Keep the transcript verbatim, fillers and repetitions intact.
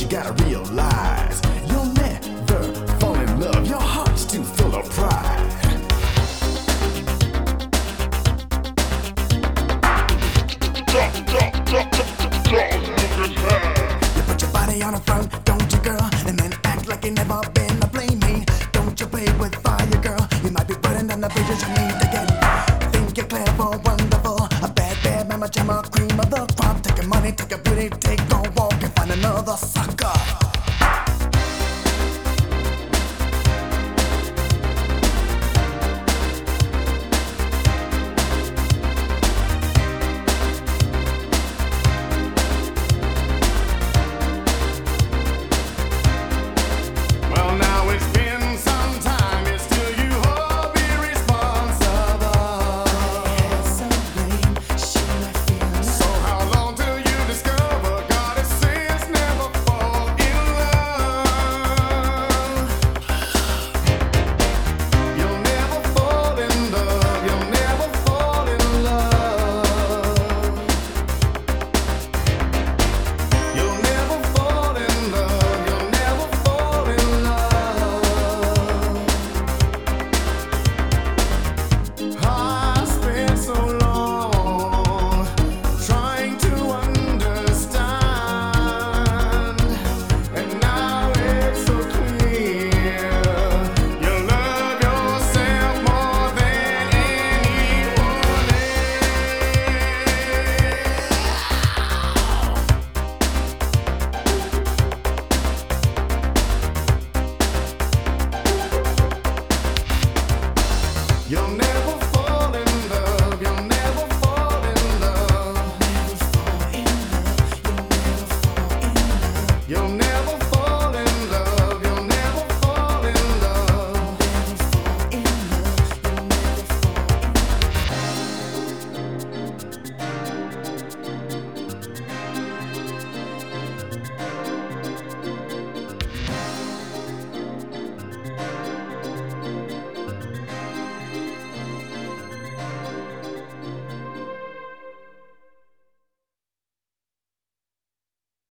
you gotta realize you'll never fall in love. Your heart's too full of pride. You put your body on the front, don't you, girl? And then act like you never been a playmate. Don't you play with fire, girl? You might be burning down the bridges you need to get. Think you're clever, wonderful, a bad, bad mama jamma, cream of the crop. Take your money, take your beauty, take a walk and find another sucker. You'll never fall in love. You'll never fall in love. Never fall in love. You'll never fall in love. You'll never